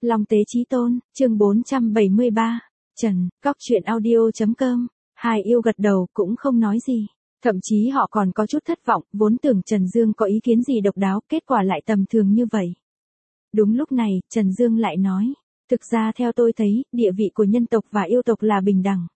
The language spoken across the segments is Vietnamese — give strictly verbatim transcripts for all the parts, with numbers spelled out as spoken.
Long Tế Chí Tôn, chương bốn trăm bảy mươi ba. Trần, Cóc Truyện Audio chấm com. Hai yêu gật đầu cũng không nói gì. Thậm chí họ còn có chút thất vọng, vốn tưởng Trần Dương có ý kiến gì độc đáo, kết quả lại tầm thường như vậy. Đúng lúc này, Trần Dương lại nói, thực ra theo tôi thấy, địa vị của nhân tộc và yêu tộc là bình đẳng.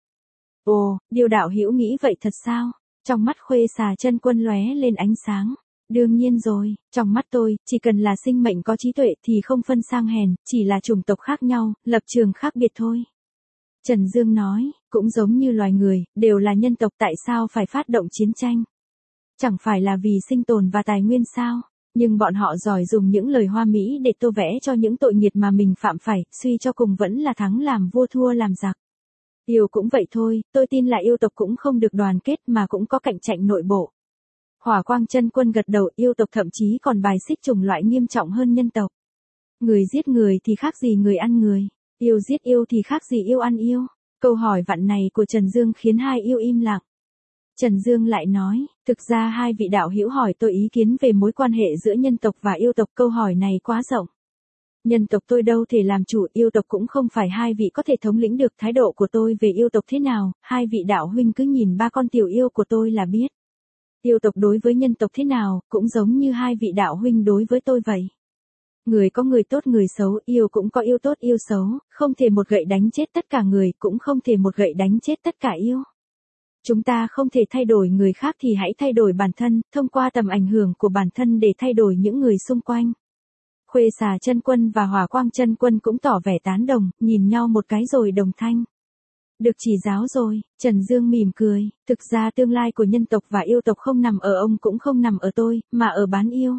Ồ, Điêu đạo hữu nghĩ vậy thật sao? Trong mắt Khuê Xà Chân Quân lóe lên ánh sáng. Đương nhiên rồi, trong mắt tôi, chỉ cần là sinh mệnh có trí tuệ thì không phân sang hèn, chỉ là chủng tộc khác nhau, lập trường khác biệt thôi. Trần Dương nói, cũng giống như loài người, đều là nhân tộc, tại sao phải phát động chiến tranh? Chẳng phải là vì sinh tồn và tài nguyên sao? Nhưng bọn họ giỏi dùng những lời hoa mỹ để tô vẽ cho những tội nghiệt mà mình phạm phải, suy cho cùng vẫn là thắng làm vua thua làm giặc. Yêu cũng vậy thôi, tôi tin là yêu tộc cũng không được đoàn kết mà cũng có cạnh tranh nội bộ. Hỏa Quang Chân Quân gật đầu, yêu tộc thậm chí còn bài xích chủng loại nghiêm trọng hơn nhân tộc. Người giết người thì khác gì người ăn người, yêu giết yêu thì khác gì yêu ăn yêu. Câu hỏi vặn này của Trần Dương khiến hai yêu im lặng. Trần Dương lại nói, thực ra hai vị đạo hữu hỏi tôi ý kiến về mối quan hệ giữa nhân tộc và yêu tộc, câu hỏi này quá rộng. Nhân tộc tôi đâu thể làm chủ, yêu tộc cũng không phải hai vị có thể thống lĩnh được. Thái độ của tôi về yêu tộc thế nào, hai vị đạo huynh cứ nhìn ba con tiểu yêu của tôi là biết. Yêu tộc đối với nhân tộc thế nào, cũng giống như hai vị đạo huynh đối với tôi vậy. Người có người tốt người xấu, yêu cũng có yêu tốt yêu xấu, không thể một gậy đánh chết tất cả người, cũng không thể một gậy đánh chết tất cả yêu. Chúng ta không thể thay đổi người khác thì hãy thay đổi bản thân, thông qua tầm ảnh hưởng của bản thân để thay đổi những người xung quanh. Khuê Xà Chân Quân và Hỏa Quang Chân Quân cũng tỏ vẻ tán đồng, nhìn nhau một cái rồi đồng thanh. Được chỉ giáo rồi, Trần Dương mỉm cười, thực ra tương lai của nhân tộc và yêu tộc không nằm ở ông cũng không nằm ở tôi, mà ở bán yêu.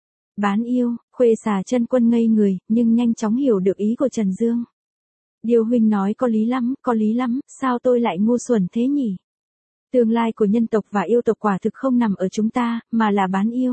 Bán yêu, Khuê Xà Chân Quân ngây người, nhưng nhanh chóng hiểu được ý của Trần Dương. Điêu huynh nói có lý lắm, có lý lắm, sao tôi lại ngu xuẩn thế nhỉ? Tương lai của nhân tộc và yêu tộc quả thực không nằm ở chúng ta, mà là bán yêu.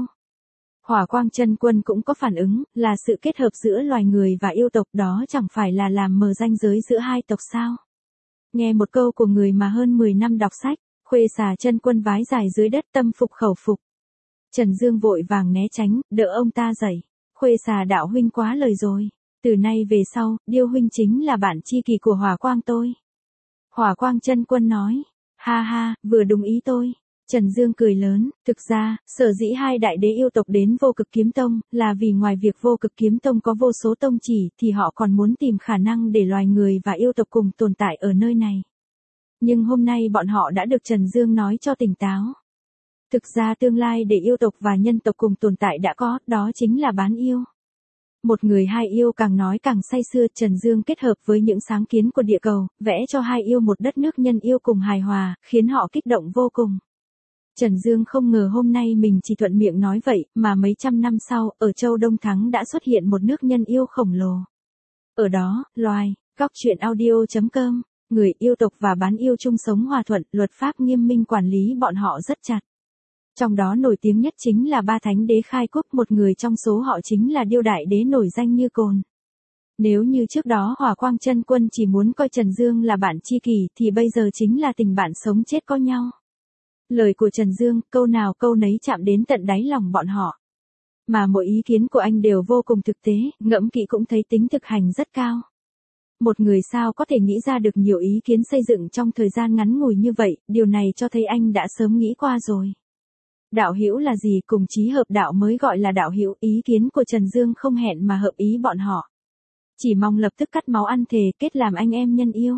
Hỏa Quang Chân Quân cũng có phản ứng, là sự kết hợp giữa loài người và yêu tộc, đó chẳng phải là làm mờ ranh giới giữa hai tộc sao? Nghe một câu của người mà hơn mười năm đọc sách, Khuê Xà Chân Quân vái dài dưới đất, tâm phục khẩu phục. Trần Dương vội vàng né tránh, đỡ ông ta dậy. Khuê Xà đạo huynh quá lời rồi. Từ nay về sau, Điêu huynh chính là bạn tri kỷ của Hỏa Quang tôi. Hỏa Quang Chân Quân nói, ha ha, vừa đúng ý tôi. Trần Dương cười lớn, thực ra, sở dĩ hai đại đế yêu tộc đến Vô Cực Kiếm Tông, là vì ngoài việc Vô Cực Kiếm Tông có vô số tông chỉ, thì họ còn muốn tìm khả năng để loài người và yêu tộc cùng tồn tại ở nơi này. Nhưng hôm nay bọn họ đã được Trần Dương nói cho tỉnh táo. Thực ra tương lai để yêu tộc và nhân tộc cùng tồn tại đã có, đó chính là bán yêu. Một người hai yêu, càng nói càng say sưa. Trần Dương kết hợp với những sáng kiến của địa cầu, vẽ cho hai yêu một đất nước nhân yêu cùng hài hòa, khiến họ kích động vô cùng. Trần Dương không ngờ hôm nay mình chỉ thuận miệng nói vậy, mà mấy trăm năm sau, ở châu Đông Thắng đã xuất hiện một nước nhân yêu khổng lồ. Ở đó, loài, Cóc Truyện Audio chấm com, người yêu tộc và bán yêu chung sống hòa thuận, luật pháp nghiêm minh quản lý bọn họ rất chặt. Trong đó nổi tiếng nhất chính là ba thánh đế khai quốc, một người trong số họ chính là Điêu đại đế nổi danh như cồn. Nếu như trước đó Hỏa Quang Chân Quân chỉ muốn coi Trần Dương là bạn tri kỷ, thì bây giờ chính là tình bạn sống chết có nhau. Lời của Trần Dương, câu nào câu nấy chạm đến tận đáy lòng bọn họ. Mà mỗi ý kiến của anh đều vô cùng thực tế, ngẫm kỹ cũng thấy tính thực hành rất cao. Một người sao có thể nghĩ ra được nhiều ý kiến xây dựng trong thời gian ngắn ngủi như vậy, điều này cho thấy anh đã sớm nghĩ qua rồi. Đạo hữu là gì, cùng chí hợp đạo mới gọi là đạo hữu. Ý kiến của Trần Dương không hẹn mà hợp ý bọn họ. Chỉ mong lập tức cắt máu ăn thề, kết làm anh em nhân yêu.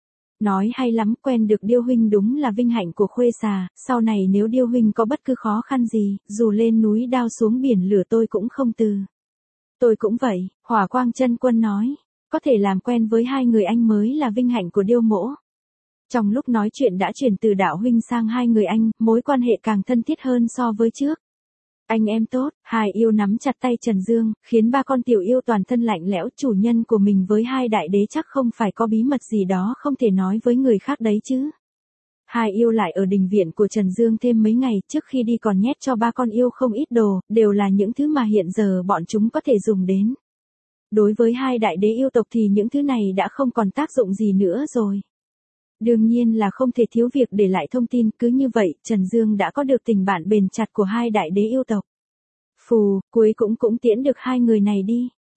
Nói hay lắm, quen được Điêu huynh đúng là vinh hạnh của Khuê Xà, sau này nếu Điêu huynh có bất cứ khó khăn gì, dù lên núi đao xuống biển lửa tôi cũng không từ. Tôi cũng vậy, Hỏa Quang Chân Quân nói, có thể làm quen với hai người anh mới là vinh hạnh của Điêu mỗ. Trong lúc nói chuyện đã chuyển từ đạo huynh sang hai người anh, mối quan hệ càng thân thiết hơn so với trước. Anh em tốt, hai yêu nắm chặt tay Trần Dương, khiến ba con tiểu yêu toàn thân lạnh lẽo. Chủ nhân của mình với hai đại đế chắc không phải có bí mật gì đó không thể nói với người khác đấy chứ. Hai yêu lại ở đình viện của Trần Dương thêm mấy ngày, trước khi đi còn nhét cho ba con yêu không ít đồ, đều là những thứ mà hiện giờ bọn chúng có thể dùng đến. Đối với hai đại đế yêu tộc thì những thứ này đã không còn tác dụng gì nữa rồi. Đương nhiên là không thể thiếu việc để lại thông tin, cứ như vậy, Trần Dương đã có được tình bạn bền chặt của hai đại đế yêu tộc. Phù, cuối cũng cũng tiễn được hai người này đi.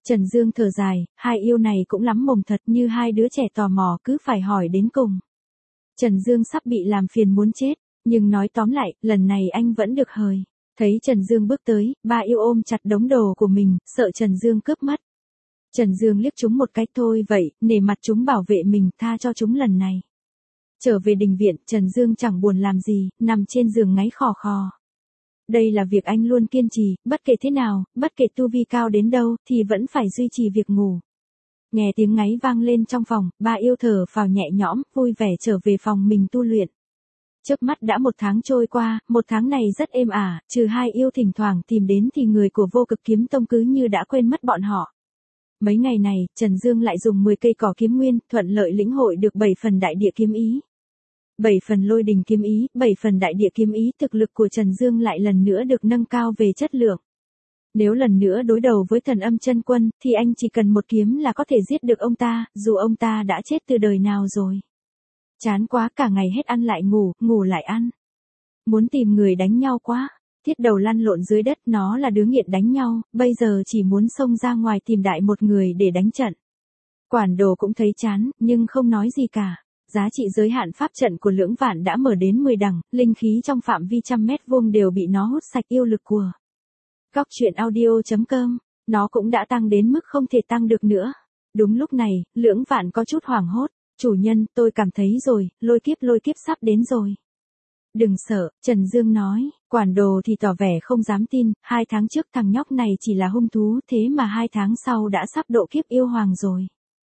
Trần Dương thở dài, hai yêu này cũng lắm mồm thật, như hai đứa trẻ tò mò cứ phải hỏi đến cùng. Trần Dương sắp bị làm phiền muốn chết, nhưng nói tóm lại, lần này anh vẫn được hời. Thấy Trần Dương bước tới, ba yêu ôm chặt đống đồ của mình, sợ Trần Dương cướp mất. Trần Dương liếc chúng một cái thôi vậy, nể mặt chúng bảo vệ mình, tha cho chúng lần này. Trở về đình viện, Trần Dương chẳng buồn làm gì, nằm trên giường ngáy khò khò. Đây là việc anh luôn kiên trì, bất kể thế nào, bất kể tu vi cao đến đâu, thì vẫn phải duy trì việc ngủ. Nghe tiếng ngáy vang lên trong phòng, ba yêu thở phào nhẹ nhõm, vui vẻ trở về phòng mình tu luyện. Chớp mắt đã một tháng trôi qua, một tháng này rất êm ả, trừ hai yêu thỉnh thoảng tìm đến thì người của Vô Cực Kiếm Tông cứ như đã quên mất bọn họ. Mấy ngày này, Trần Dương lại dùng mười cây cỏ kiếm nguyên, thuận lợi lĩnh hội được bảy phần đại địa kiếm ý. bảy phần lôi đình kiếm ý, bảy phần đại địa kiếm ý, thực lực của Trần Dương lại lần nữa được nâng cao về chất lượng. Nếu lần nữa đối đầu với Thần Âm Chân Quân, thì anh chỉ cần một kiếm là có thể giết được ông ta, dù ông ta đã chết từ đời nào rồi. Chán quá, cả ngày hết ăn lại ngủ, ngủ lại ăn. Muốn tìm người đánh nhau quá. Thiết Đầu lăn lộn dưới đất, nó là đứa nghiện đánh nhau, bây giờ chỉ muốn xông ra ngoài tìm đại một người để đánh trận. Quản đồ cũng thấy chán, nhưng không nói gì cả. Giá trị giới hạn pháp trận của Lưỡng Vạn đã mở đến mười đẳng, linh khí trong phạm vi trăm mét vuông đều bị nó hút sạch, yêu lực của Góc truyện audio chấm com, nó cũng đã tăng đến mức không thể tăng được nữa. Đúng lúc này, Lưỡng Vạn có chút hoảng hốt. Chủ nhân, tôi cảm thấy rồi, lôi kiếp lôi kiếp sắp đến rồi. Đừng sợ, Trần Dương nói. Quản đồ thì tỏ vẻ không dám tin, hai tháng trước thằng nhóc này chỉ là hung thú, thế mà hai tháng sau đã sắp độ kiếp yêu hoàng rồi.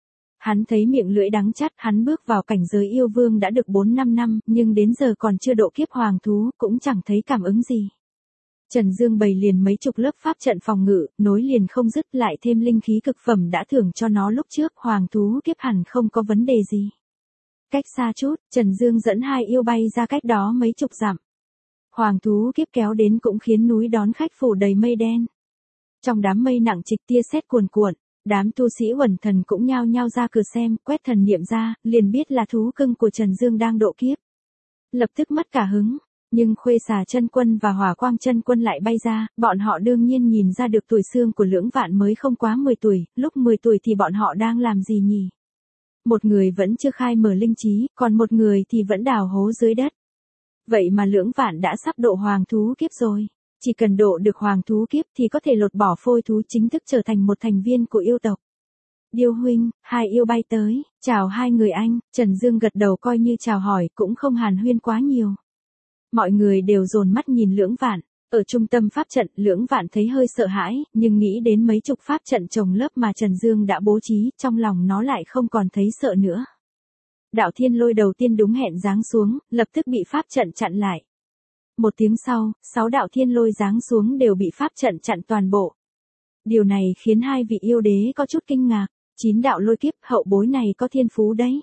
Hắn thấy miệng lưỡi đắng chát, hắn bước vào cảnh giới yêu vương đã được bốn năm năm, nhưng đến giờ còn chưa độ kiếp hoàng thú, cũng chẳng thấy cảm ứng gì. Trần Dương bày liền mấy chục lớp pháp trận phòng ngự, nối liền không dứt, lại thêm linh khí cực phẩm đã thưởng cho nó lúc trước, hoàng thú kiếp hẳn không có vấn đề gì. Cách xa chút, Trần Dương dẫn hai yêu bay ra cách đó mấy chục dặm. Hoàng thú kiếp kéo đến cũng khiến núi đón khách phủ đầy mây đen. Trong đám mây nặng trịch tia sét cuồn cuộn, đám tu sĩ Uẩn Thần cũng nhao nhao ra cửa xem, quét thần niệm ra, liền biết là thú cưng của Trần Dương đang độ kiếp. Lập tức mất cả hứng, nhưng Khuê Xà Chân Quân và Hỏa Quang Chân Quân lại bay ra, bọn họ đương nhiên nhìn ra được tuổi xương của Lưỡng Vạn mới không quá mười tuổi, lúc mười tuổi thì bọn họ đang làm gì nhỉ? Một người vẫn chưa khai mở linh trí, còn một người thì vẫn đào hố dưới đất. Vậy mà Lưỡng Vạn đã sắp độ hoàng thú kiếp rồi. Chỉ cần độ được hoàng thú kiếp thì có thể lột bỏ phôi thú, chính thức trở thành một thành viên của yêu tộc. Điêu huynh, hai yêu bay tới, chào hai người anh, Trần Dương gật đầu coi như chào hỏi, cũng không hàn huyên quá nhiều. Mọi người đều dồn mắt nhìn Lưỡng Vạn. Ở trung tâm pháp trận, Lưỡng Vạn thấy hơi sợ hãi, nhưng nghĩ đến mấy chục pháp trận chồng lớp mà Trần Dương đã bố trí, trong lòng nó lại không còn thấy sợ nữa. Đạo thiên lôi đầu tiên đúng hẹn giáng xuống, lập tức bị pháp trận chặn lại. Một tiếng sau, sáu đạo thiên lôi giáng xuống đều bị pháp trận chặn toàn bộ. Điều này khiến hai vị yêu đế có chút kinh ngạc, chín đạo lôi kiếp, hậu bối này có thiên phú đấy.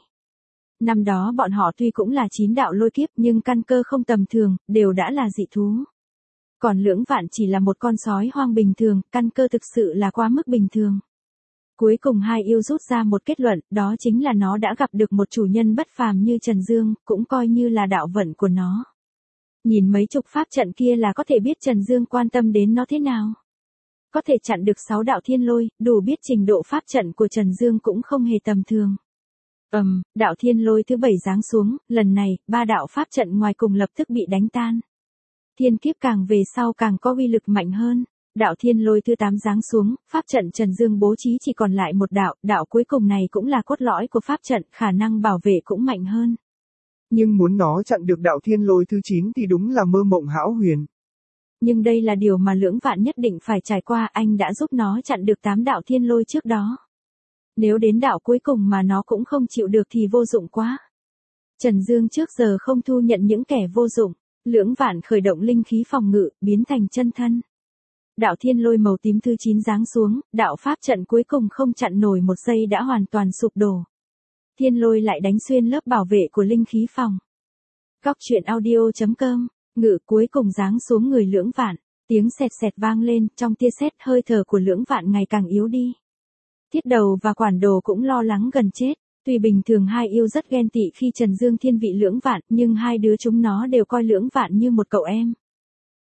Năm đó bọn họ tuy cũng là chín đạo lôi kiếp nhưng căn cơ không tầm thường, đều đã là dị thú. Còn Lưỡng Vạn chỉ là một con sói hoang bình thường, căn cơ thực sự là quá mức bình thường. Cuối cùng hai yêu rút ra một kết luận, đó chính là nó đã gặp được một chủ nhân bất phàm như Trần Dương, cũng coi như là đạo vận của nó. Nhìn mấy chục pháp trận kia là có thể biết Trần Dương quan tâm đến nó thế nào. Có thể chặn được sáu đạo thiên lôi, đủ biết trình độ pháp trận của Trần Dương cũng không hề tầm thường. Ầm, um, đạo thiên lôi thứ bảy giáng xuống, lần này, ba đạo pháp trận ngoài cùng lập tức bị đánh tan. Thiên kiếp càng về sau càng có uy lực mạnh hơn. Đạo thiên lôi thứ tám giáng xuống, pháp trận Trần Dương bố trí chỉ còn lại một đạo, đạo cuối cùng này cũng là cốt lõi của pháp trận, khả năng bảo vệ cũng mạnh hơn. Nhưng muốn nó chặn được đạo thiên lôi thứ chín thì đúng là mơ mộng hão huyền. Nhưng đây là điều mà Lưỡng Vạn nhất định phải trải qua, anh đã giúp nó chặn được tám đạo thiên lôi trước đó. Nếu đến đạo cuối cùng mà nó cũng không chịu được thì vô dụng quá. Trần Dương trước giờ không thu nhận những kẻ vô dụng. Lưỡng Vạn khởi động linh khí phòng ngự, biến thành chân thân. Đạo thiên lôi màu tím thứ chín giáng xuống, đạo pháp trận cuối cùng không chặn nổi một giây đã hoàn toàn sụp đổ. Thiên lôi lại đánh xuyên lớp bảo vệ của linh khí phòng. Góc truyện audio chấm com, ngự cuối cùng giáng xuống người Lưỡng Vạn, tiếng sẹt sẹt vang lên, trong tia sét hơi thở của Lưỡng Vạn ngày càng yếu đi. Thiết Đầu và Quản Đồ cũng lo lắng gần chết. Tuy bình thường hai yêu rất ghen tị khi Trần Dương thiên vị Lưỡng Vạn, nhưng hai đứa chúng nó đều coi Lưỡng Vạn như một cậu em.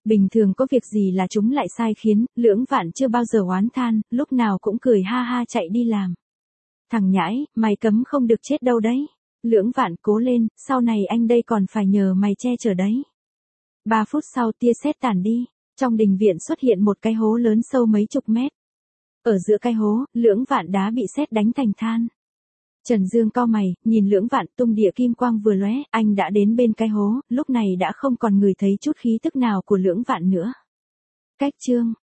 Bình thường có việc gì là chúng lại sai khiến, Lưỡng Vạn chưa bao giờ oán than, lúc nào cũng cười ha ha chạy đi làm. Thằng nhãi, mày cấm không được chết đâu đấy. Lưỡng Vạn cố lên, sau này anh đây còn phải nhờ mày che chở đấy. Ba phút sau tia sét tản đi, trong đình viện xuất hiện một cái hố lớn sâu mấy chục mét. Ở giữa cái hố, Lưỡng Vạn đá bị sét đánh thành than. Trần Dương cau mày, nhìn Lưỡng Vạn tung địa kim quang vừa lóe, anh đã đến bên cái hố, lúc này đã không còn ngửi thấy chút khí tức nào của Lưỡng Vạn nữa. Cách chương